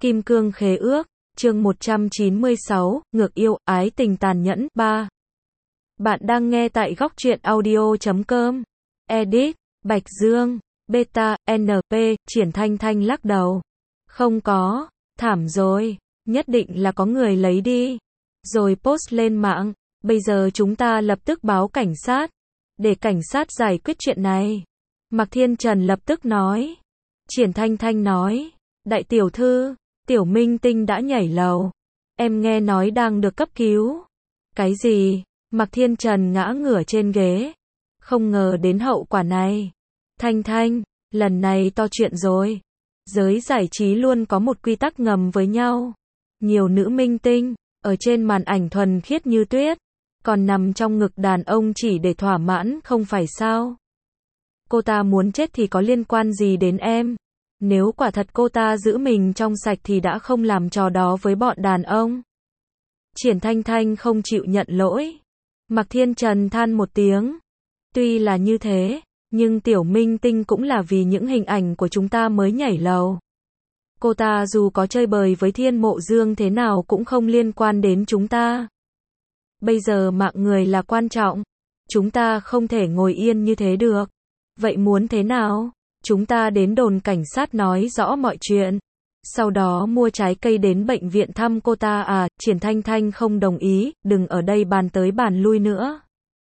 Kim Cương Khế Ước, chương 196, Ngược Yêu, Ái Tình Tàn Nhẫn, 3. Bạn đang nghe tại góc truyện audio.com. Edit, Bạch Dương, Beta, NP, Triển Thanh Thanh lắc đầu. Không có, thảm rồi, nhất định là có người lấy đi. Rồi post lên mạng, bây giờ chúng ta lập tức báo cảnh sát, để cảnh sát giải quyết chuyện này. Mạc Thiên Trần lập tức nói. Triển Thanh Thanh nói, đại tiểu thư, tiểu minh tinh đã nhảy lầu. Em nghe nói đang được cấp cứu. Cái gì? Mạc Thiên Trần ngã ngửa trên ghế. Không ngờ đến hậu quả này. Thanh Thanh, lần này to chuyện rồi. Giới giải trí luôn có một quy tắc ngầm với nhau. Nhiều nữ minh tinh, ở trên màn ảnh thuần khiết như tuyết, còn nằm trong ngực đàn ông chỉ để thỏa mãn không phải sao? Cô ta muốn chết thì có liên quan gì đến em? Nếu quả thật cô ta giữ mình trong sạch thì đã không làm trò đó với bọn đàn ông. Triển Thanh Thanh không chịu nhận lỗi. Mạc Thiên Trần than một tiếng. Tuy là như thế, nhưng tiểu minh tinh cũng là vì những hình ảnh của chúng ta mới nhảy lầu. Cô ta dù có chơi bời với Thiên Mộ Dương thế nào cũng không liên quan đến chúng ta. Bây giờ mạng người là quan trọng. Chúng ta không thể ngồi yên như thế được. Vậy muốn thế nào? Chúng ta đến đồn cảnh sát nói rõ mọi chuyện. Sau đó mua trái cây đến bệnh viện thăm cô ta à? Triển Thanh Thanh không đồng ý, đừng ở đây bàn tới bàn lui nữa.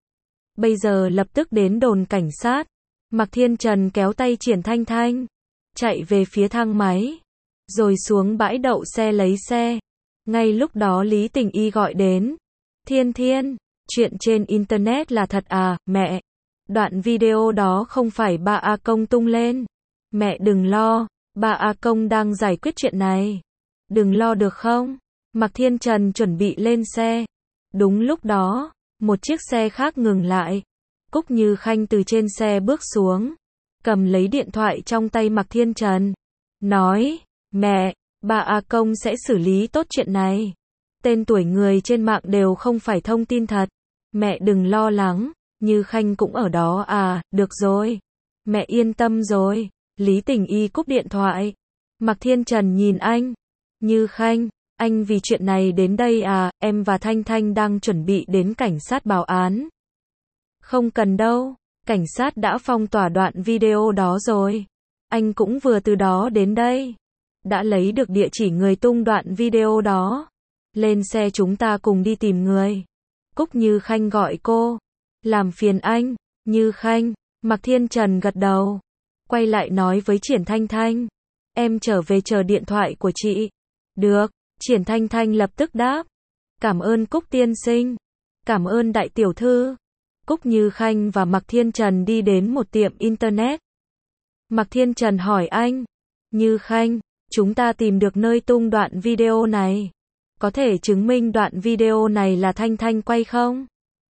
Bây giờ lập tức đến đồn cảnh sát. Mạc Thiên Trần kéo tay Triển Thanh Thanh, chạy về phía thang máy, rồi xuống bãi đậu xe lấy xe. Ngay lúc đó Lý Tình Y gọi đến. Thiên Thiên, chuyện trên internet là thật à, mẹ? Đoạn video đó không phải ba A Công tung lên. Mẹ đừng lo, ba A Công đang giải quyết chuyện này. Đừng lo được không? Mạc Thiên Trần chuẩn bị lên xe. Đúng lúc đó, một chiếc xe khác ngừng lại. Cúc Như Khanh từ trên xe bước xuống, cầm lấy điện thoại trong tay Mạc Thiên Trần. Nói, mẹ, ba A Công sẽ xử lý tốt chuyện này. Tên tuổi người trên mạng đều không phải thông tin thật. Mẹ đừng lo lắng. Như Khanh cũng ở đó à? Được rồi. Mẹ yên tâm rồi. Lý Tình Y cúp điện thoại. Mạc Thiên Trần nhìn anh. Như Khanh, anh vì chuyện này đến đây à? Em và Thanh Thanh đang chuẩn bị đến cảnh sát báo án. Không cần đâu. Cảnh sát đã phong tỏa đoạn video đó rồi. Anh cũng vừa từ đó đến đây. Đã lấy được địa chỉ người tung đoạn video đó. Lên xe chúng ta cùng đi tìm người. Cúc Như Khanh gọi cô. Làm phiền anh, Như Khanh. Mạc Thiên Trần gật đầu. Quay lại nói với Triển Thanh Thanh. Em trở về chờ điện thoại của chị. Được, Triển Thanh Thanh lập tức đáp. Cảm ơn Cúc tiên sinh. Cảm ơn đại tiểu thư. Cúc Như Khanh và Mạc Thiên Trần đi đến một tiệm internet. Mạc Thiên Trần hỏi anh. Như Khanh, chúng ta tìm được nơi tung đoạn video này. Có thể chứng minh đoạn video này là Thanh Thanh quay không?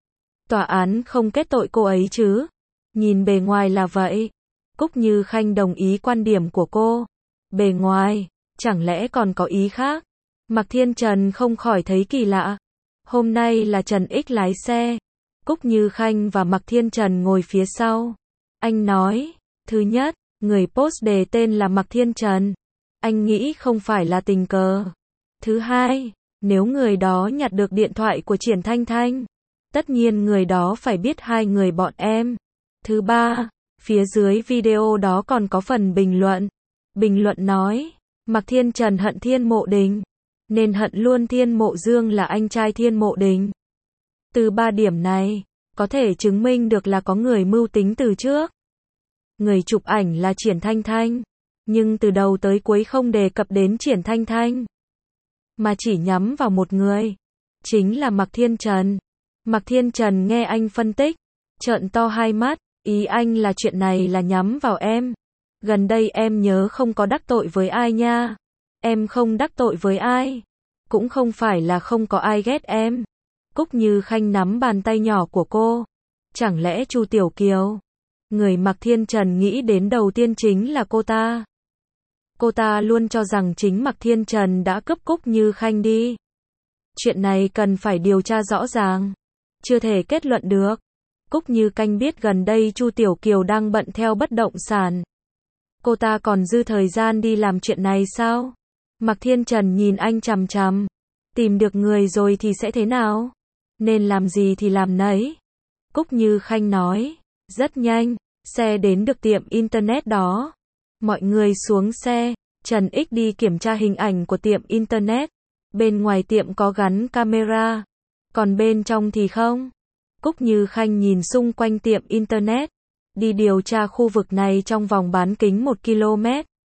Tòa án không kết tội cô ấy chứ? Nhìn bề ngoài là vậy. Cúc Như Khanh đồng ý quan điểm của cô. Bề ngoài, chẳng lẽ còn có ý khác? Mạc Thiên Trần không khỏi thấy kỳ lạ. Hôm nay là Trần Ích lái xe. Cúc Như Khanh và Mạc Thiên Trần ngồi phía sau. Anh nói, thứ nhất, người post đề tên là Mạc Thiên Trần. Anh nghĩ không phải là tình cờ. Thứ hai, nếu người đó nhặt được điện thoại của Triển Thanh Thanh, tất nhiên người đó phải biết hai người bọn em. Thứ ba, phía dưới video đó còn có phần bình luận. Bình luận nói, Mạc Thiên Trần hận Thiên Mộ Đình, nên hận luôn Thiên Mộ Dương là anh trai Thiên Mộ Đình. Từ ba điểm này, có thể chứng minh được là có người mưu tính từ trước. Người chụp ảnh là Triển Thanh Thanh, nhưng từ đầu tới cuối không đề cập đến Triển Thanh Thanh, mà chỉ nhắm vào một người, chính là Mạc Thiên Trần. Mạc Thiên Trần nghe anh phân tích, trợn to hai mắt, ý anh là chuyện này là nhắm vào em. Gần đây em nhớ không có đắc tội với ai nha. Em không đắc tội với ai. Cũng không phải là không có ai ghét em. Cúc Như Khanh nắm bàn tay nhỏ của cô. Chẳng lẽ Chu Tiểu Kiều? Người Mạc Thiên Trần nghĩ đến đầu tiên chính là cô ta. Cô ta luôn cho rằng chính Mạc Thiên Trần đã cướp Cúc Như Khanh đi. Chuyện này cần phải điều tra rõ ràng. Chưa thể kết luận được. Cúc Như Khanh biết gần đây Chu Tiểu Kiều đang bận theo bất động sản. Cô ta còn dư thời gian đi làm chuyện này sao? Mạc Thiên Trần nhìn anh chằm chằm. Tìm được người rồi thì sẽ thế nào? Nên làm gì thì làm nấy. Cúc Như Khanh nói. Rất nhanh, xe đến được tiệm internet đó. Mọi người xuống xe, Trần Ích đi kiểm tra hình ảnh của tiệm internet. Bên ngoài tiệm có gắn camera, còn bên trong thì không. Cúc Như Khanh nhìn xung quanh tiệm internet, đi điều tra khu vực này trong vòng bán kính 1 km.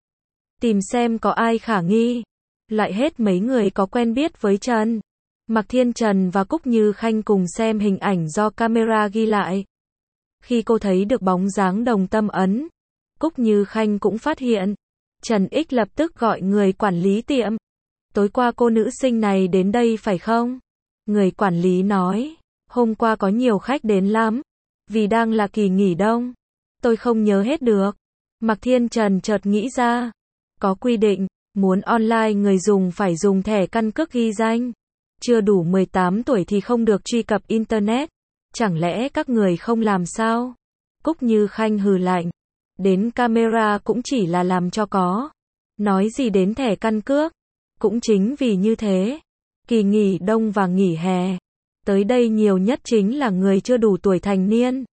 Tìm xem có ai khả nghi. Lại hết mấy người có quen biết với Trần. Mạc Thiên Trần và Cúc Như Khanh cùng xem hình ảnh do camera ghi lại. Khi cô thấy được bóng dáng Đồng Tâm Ấn, Cúc Như Khanh cũng phát hiện. Trần Ích lập tức gọi người quản lý tiệm. Tối qua cô nữ sinh này đến đây phải không? Người quản lý nói. Hôm qua có nhiều khách đến lắm. Vì đang là kỳ nghỉ đông. Tôi không nhớ hết được. Mạc Thiên Trần chợt nghĩ ra. Có quy định, muốn online người dùng phải dùng thẻ căn cước ghi danh. Chưa đủ 18 tuổi thì không được truy cập Internet. Chẳng lẽ các người không làm sao? Cúc Như Khanh hừ lạnh. Đến camera cũng chỉ là làm cho có. Nói gì đến thẻ căn cước? Cũng chính vì như thế. Kỳ nghỉ đông và nghỉ hè. Tới đây nhiều nhất chính là người chưa đủ tuổi thành niên.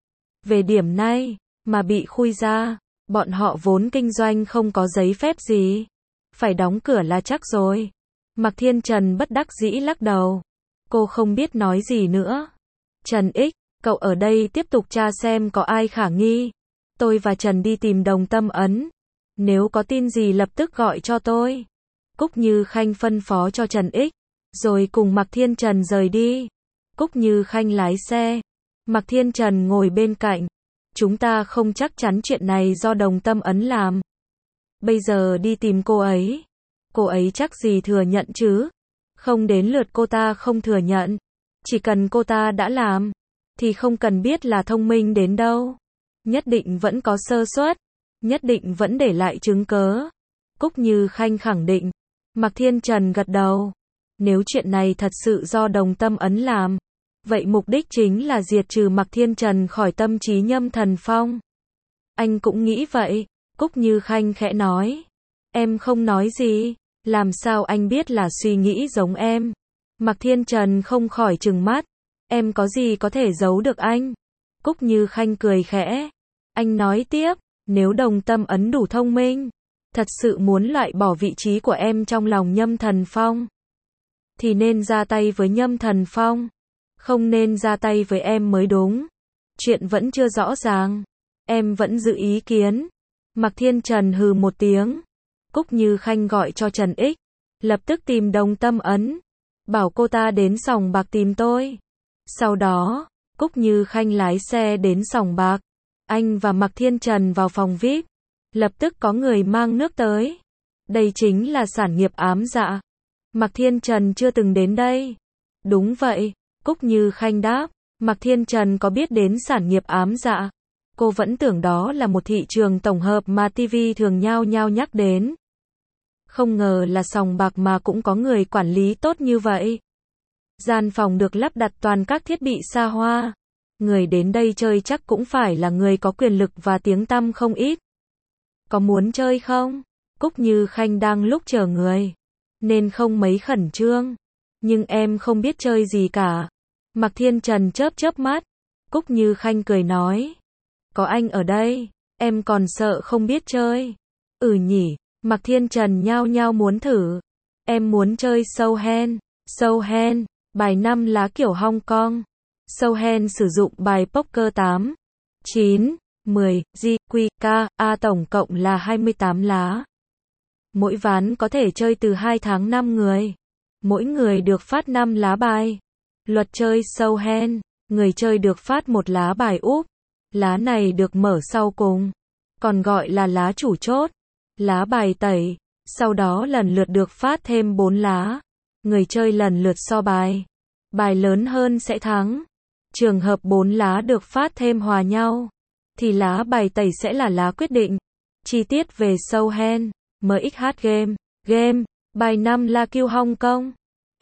Về điểm này, mà bị khui ra, bọn họ vốn kinh doanh không có giấy phép gì. Phải đóng cửa là chắc rồi. Mạc Thiên Trần bất đắc dĩ lắc đầu. Cô không biết nói gì nữa. Trần Ích, cậu ở đây tiếp tục tra xem có ai khả nghi. Tôi và Trần đi tìm Đồng Tâm Ấn. Nếu có tin gì lập tức gọi cho tôi. Cúc Như Khanh phân phó cho Trần Ích. Rồi cùng Mạc Thiên Trần rời đi. Cúc Như Khanh lái xe. Mạc Thiên Trần ngồi bên cạnh. Chúng ta không chắc chắn chuyện này do Đồng Tâm Ấn làm. Bây giờ đi tìm cô ấy. Cô ấy chắc gì thừa nhận chứ. Không đến lượt cô ta không thừa nhận. Chỉ cần cô ta đã làm, thì không cần biết là thông minh đến đâu. Nhất định vẫn có sơ suất. Nhất định vẫn để lại chứng cớ. Cúc Như Khanh khẳng định. Mạc Thiên Trần gật đầu. Nếu chuyện này thật sự do Đồng Tâm Ấn làm, vậy mục đích chính là diệt trừ Mạc Thiên Trần khỏi tâm trí Nhâm Thần Phong. Anh cũng nghĩ vậy. Cúc Như Khanh khẽ nói. Em không nói gì. Làm sao anh biết là suy nghĩ giống em? Mạc Thiên Trần không khỏi trừng mắt. Em có gì có thể giấu được anh? Cúc Như Khanh cười khẽ. Anh nói tiếp. Nếu Đồng Tâm Ấn đủ thông minh, thật sự muốn loại bỏ vị trí của em trong lòng Nhâm Thần Phong, thì nên ra tay với Nhâm Thần Phong. Không nên ra tay với em mới đúng. Chuyện vẫn chưa rõ ràng. Em vẫn giữ ý kiến. Mạc Thiên Trần hừ một tiếng. Cúc Như Khanh gọi cho Trần Ích. Lập tức tìm Đồng Tâm Ấn. Bảo cô ta đến sòng bạc tìm tôi. Sau đó, Cúc Như Khanh lái xe đến sòng bạc. Anh và Mạc Thiên Trần vào phòng VIP. Lập tức có người mang nước tới. Đây chính là sản nghiệp ám dạ. Mạc Thiên Trần chưa từng đến đây. Đúng vậy, Cúc Như Khanh đáp. Mạc Thiên Trần có biết đến sản nghiệp ám dạ. Cô vẫn tưởng đó là một thị trường tổng hợp mà TV thường nhao nhao nhắc đến. Không ngờ là sòng bạc mà cũng có người quản lý tốt như vậy. Gian phòng được lắp đặt toàn các thiết bị xa hoa. Người đến đây chơi chắc cũng phải là người có quyền lực và tiếng tăm không ít. Có muốn chơi không? Cúc Như Khanh đang lúc chờ người, nên không mấy khẩn trương. Nhưng em không biết chơi gì cả. Mạc Thiên Trần chớp chớp mắt. Cúc Như Khanh cười nói. Có anh ở đây, em còn sợ không biết chơi. Ừ nhỉ. Mạc Thiên Trần nhao nhao muốn thử. Em muốn chơi sâu hen. Sâu hen, bài 5 lá kiểu Hong Kong. Sâu hen sử dụng bài poker 8, 9, 10, G, Q, K, A tổng cộng là 28 lá. Mỗi ván có thể chơi từ 2 tháng 5 người. Mỗi người được phát 5 lá bài. Luật chơi sâu hen, người chơi được phát một lá bài úp. Lá này được mở sau cùng, còn gọi là lá chủ chốt. Lá bài tẩy, sau đó lần lượt được phát thêm 4 lá. Người chơi lần lượt so bài. Bài lớn hơn sẽ thắng. Trường hợp 4 lá được phát thêm hòa nhau, thì lá bài tẩy sẽ là lá quyết định. Chi tiết về sâu hen, MXH Game, Game, bài 5 là Q Hong Kong,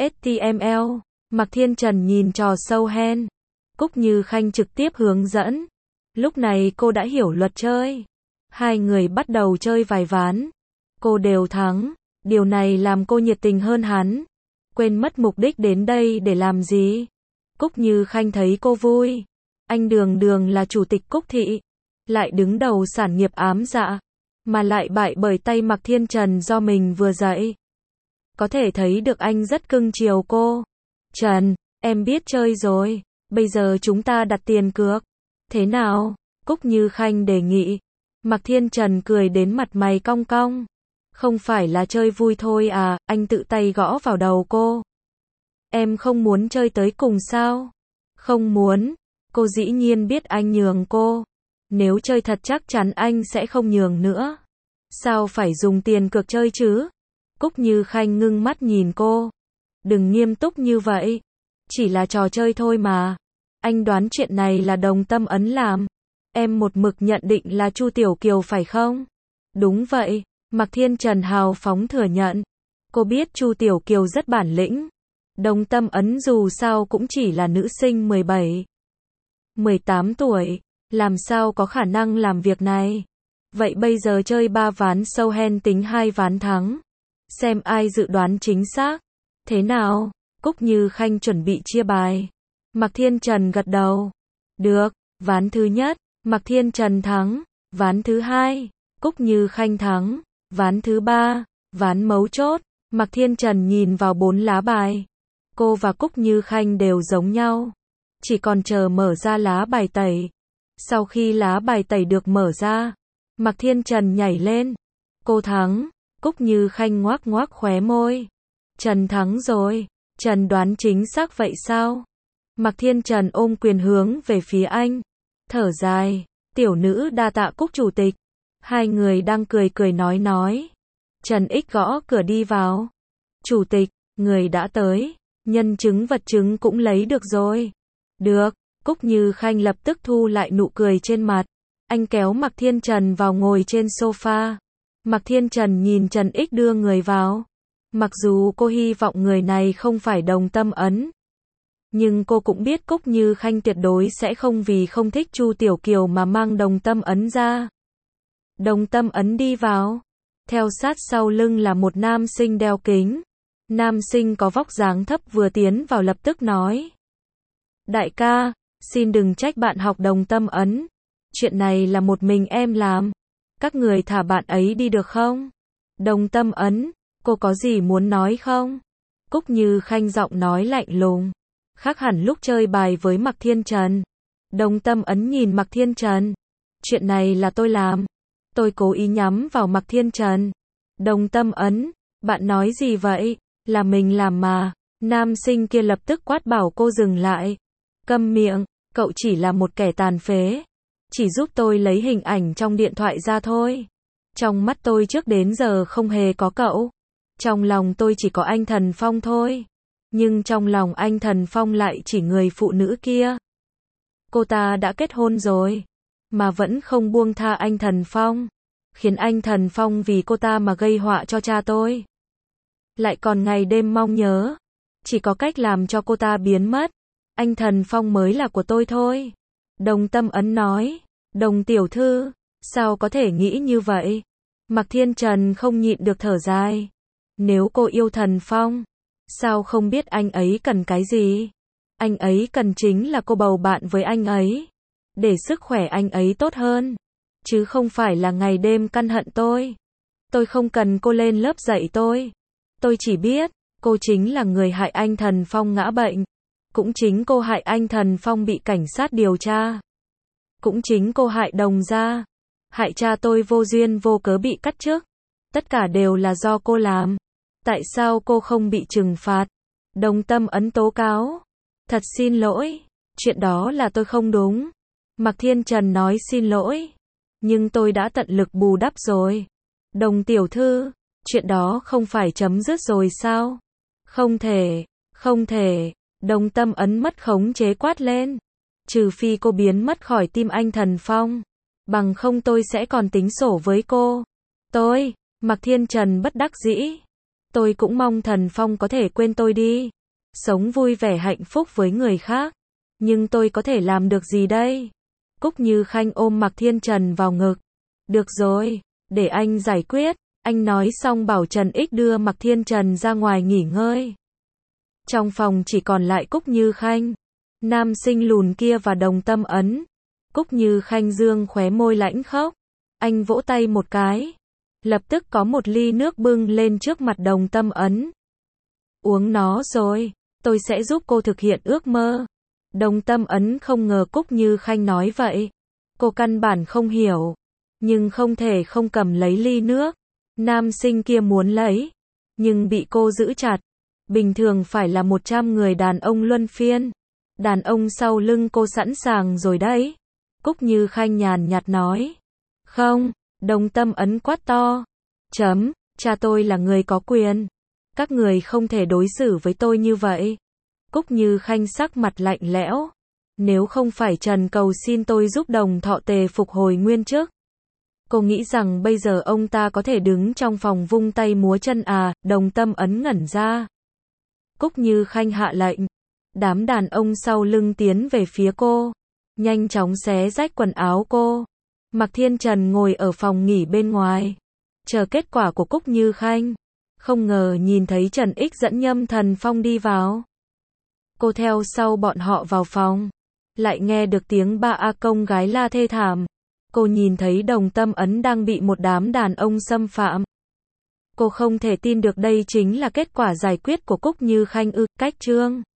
HTML. Mạc Thiên Trần nhìn trò sâu hen. Cúc Như Khanh trực tiếp hướng dẫn. Lúc này cô đã hiểu luật chơi. Hai người bắt đầu chơi vài ván. Cô đều thắng. Điều này làm cô nhiệt tình hơn hắn. Quên mất mục đích đến đây để làm gì. Cúc Như Khanh thấy cô vui. Anh đường đường là chủ tịch Cúc Thị. Lại đứng đầu sản nghiệp ám dạ. Mà lại bại bởi tay Mạc Thiên Trần do mình vừa dạy. Có thể thấy được anh rất cưng chiều cô. Trần, em biết chơi rồi. Bây giờ chúng ta đặt tiền cược. Thế nào? Cúc Như Khanh đề nghị. Mạc Thiên Trần cười đến mặt mày cong cong. Không phải là chơi vui thôi à, anh tự tay gõ vào đầu cô. Em không muốn chơi tới cùng sao? Không muốn. Cô dĩ nhiên biết anh nhường cô. Nếu chơi thật chắc chắn anh sẽ không nhường nữa. Sao phải dùng tiền cược chơi chứ? Cúc Như Khanh ngưng mắt nhìn cô. Đừng nghiêm túc như vậy. Chỉ là trò chơi thôi mà. Anh đoán chuyện này là Đồng Tâm Ấn làm. Em một mực nhận định là Chu Tiểu Kiều phải không? Đúng vậy. Mạc Thiên Trần hào phóng thừa nhận. Cô biết Chu Tiểu Kiều rất bản lĩnh. Đồng Tâm Ấn dù sao cũng chỉ là nữ sinh 17, 18 tuổi. Làm sao có khả năng làm việc này? Vậy bây giờ chơi 3 ván sâu hen tính 2 ván thắng. Xem ai dự đoán chính xác. Thế nào? Cúc Như Khanh chuẩn bị chia bài. Mạc Thiên Trần gật đầu. Được, ván thứ nhất, Mạc Thiên Trần thắng. Ván thứ hai, Cúc Như Khanh thắng. Ván thứ ba, ván mấu chốt. Mạc Thiên Trần nhìn vào 4 lá bài. Cô và Cúc Như Khanh đều giống nhau. Chỉ còn chờ mở ra lá bài tẩy. Sau khi lá bài tẩy được mở ra, Mạc Thiên Trần nhảy lên. Cô thắng. Cúc Như Khanh ngoác ngoác khóe môi. Trần thắng rồi. Trần đoán chính xác vậy sao? Mạc Thiên Trần ôm quyền hướng về phía anh. Thở dài. Tiểu nữ đa tạ Cúc chủ tịch. Hai người đang cười cười nói. Trần Ích gõ cửa đi vào. Chủ tịch, người đã tới. Nhân chứng vật chứng cũng lấy được rồi. Được. Cúc Như Khanh lập tức thu lại nụ cười trên mặt. Anh kéo Mạc Thiên Trần vào ngồi trên sofa. Mạc Thiên Trần nhìn Trần Ích đưa người vào. Mặc dù cô hy vọng người này không phải Đồng Tâm Ấn. Nhưng cô cũng biết Cúc Như Khanh tuyệt đối sẽ không vì không thích Chu Tiểu Kiều mà mang Đồng Tâm Ấn ra. Đồng Tâm Ấn đi vào. Theo sát sau lưng là một nam sinh đeo kính. Nam sinh có vóc dáng thấp vừa tiến vào lập tức nói. Đại ca, xin đừng trách bạn học Đồng Tâm Ấn. Chuyện này là một mình em làm. Các người thả bạn ấy đi được không? Đồng Tâm Ấn, cô có gì muốn nói không? Cúc Như Khanh giọng nói lạnh lùng. Khác hẳn lúc chơi bài với Mạc Thiên Trần. Đồng Tâm Ấn nhìn Mạc Thiên Trần. Chuyện này là tôi làm. Tôi cố ý nhắm vào Mạc Thiên Trần. Đồng Tâm Ấn, bạn nói gì vậy? Là mình làm mà. Nam sinh kia lập tức quát bảo cô dừng lại. Câm miệng, cậu chỉ là một kẻ tàn phế. Chỉ giúp tôi lấy hình ảnh trong điện thoại ra thôi. Trong mắt tôi trước đến giờ không hề có cậu. Trong lòng tôi chỉ có anh Thần Phong thôi. Nhưng trong lòng anh Thần Phong lại chỉ người phụ nữ kia. Cô ta đã kết hôn rồi. Mà vẫn không buông tha anh Thần Phong. Khiến anh Thần Phong vì cô ta mà gây họa cho cha tôi. Lại còn ngày đêm mong nhớ. Chỉ có cách làm cho cô ta biến mất. Anh Thần Phong mới là của tôi thôi. Đồng Tâm Ấn nói. Đồng tiểu thư, sao có thể nghĩ như vậy? Mạc Thiên Trần không nhịn được thở dài. Nếu cô yêu Thần Phong, sao không biết anh ấy cần cái gì? Anh ấy cần chính là cô bầu bạn với anh ấy. Để sức khỏe anh ấy tốt hơn. Chứ không phải là ngày đêm căn hận tôi. Tôi không cần cô lên lớp dạy tôi. Tôi chỉ biết, cô chính là người hại anh Thần Phong ngã bệnh. Cũng chính cô hại anh Thần Phong bị cảnh sát điều tra. Cũng chính cô hại Đồng gia. Hại cha tôi vô duyên vô cớ bị cắt chức. Tất cả đều là do cô làm. Tại sao cô không bị trừng phạt? Đồng Tâm Ấn tố cáo. Thật xin lỗi. Chuyện đó là tôi không đúng. Mạc Thiên Trần nói xin lỗi. Nhưng tôi đã tận lực bù đắp rồi. Đồng tiểu thư, chuyện đó không phải chấm dứt rồi sao? Không thể, không thể. Đồng Tâm Ấn mất khống chế quát lên. Trừ phi cô biến mất khỏi tim anh Thần Phong. Bằng không tôi sẽ còn tính sổ với cô. Mạc Thiên Trần bất đắc dĩ. Tôi cũng mong Thần Phong có thể quên tôi đi. Sống vui vẻ hạnh phúc với người khác. Nhưng tôi có thể làm được gì đây? Cúc Như Khanh ôm Mạc Thiên Trần vào ngực. Được rồi, để anh giải quyết. Anh nói xong bảo Trần Ích đưa Mạc Thiên Trần ra ngoài nghỉ ngơi. Trong phòng chỉ còn lại Cúc Như Khanh, nam sinh lùn kia và Đồng Tâm Ấn. Cúc Như Khanh dương khóe môi lãnh khốc. Anh vỗ tay một cái. Lập tức có một ly nước bưng lên trước mặt Đồng Tâm Ấn. Uống nó rồi, tôi sẽ giúp cô thực hiện ước mơ. Đồng Tâm Ấn không ngờ Cúc Như Khanh nói vậy. Cô căn bản không hiểu. Nhưng không thể không cầm lấy ly nước. Nam sinh kia muốn lấy. Nhưng bị cô giữ chặt. Bình thường phải là 100 người đàn ông luân phiên. Đàn ông sau lưng cô sẵn sàng rồi đấy. Cúc Như Khanh nhàn nhạt nói. Không, Đồng Tâm Ấn quát to. Cha tôi là người có quyền. Các người không thể đối xử với tôi như vậy. Cúc Như Khanh sắc mặt lạnh lẽo. Nếu không phải Trần cầu xin tôi giúp Đồng Thọ Tề phục hồi nguyên chức. Cô nghĩ rằng bây giờ ông ta có thể đứng trong phòng vung tay múa chân à? Đồng Tâm Ấn ngẩn ra. Cúc Như Khanh hạ lệnh. Đám đàn ông sau lưng tiến về phía cô. Nhanh chóng xé rách quần áo cô. Mạc Thiên Trần ngồi ở phòng nghỉ bên ngoài. Chờ kết quả của Cúc Như Khanh. Không ngờ nhìn thấy Trần Ích dẫn Nhâm Thần Phong đi vào. Cô theo sau bọn họ vào phòng. Lại nghe được tiếng ba A Công gái la thê thảm. Cô nhìn thấy Đồng Tâm Ấn đang bị một đám đàn ông xâm phạm. Cô không thể tin được đây chính là kết quả giải quyết của Cúc Như Khanh ư? Cách chương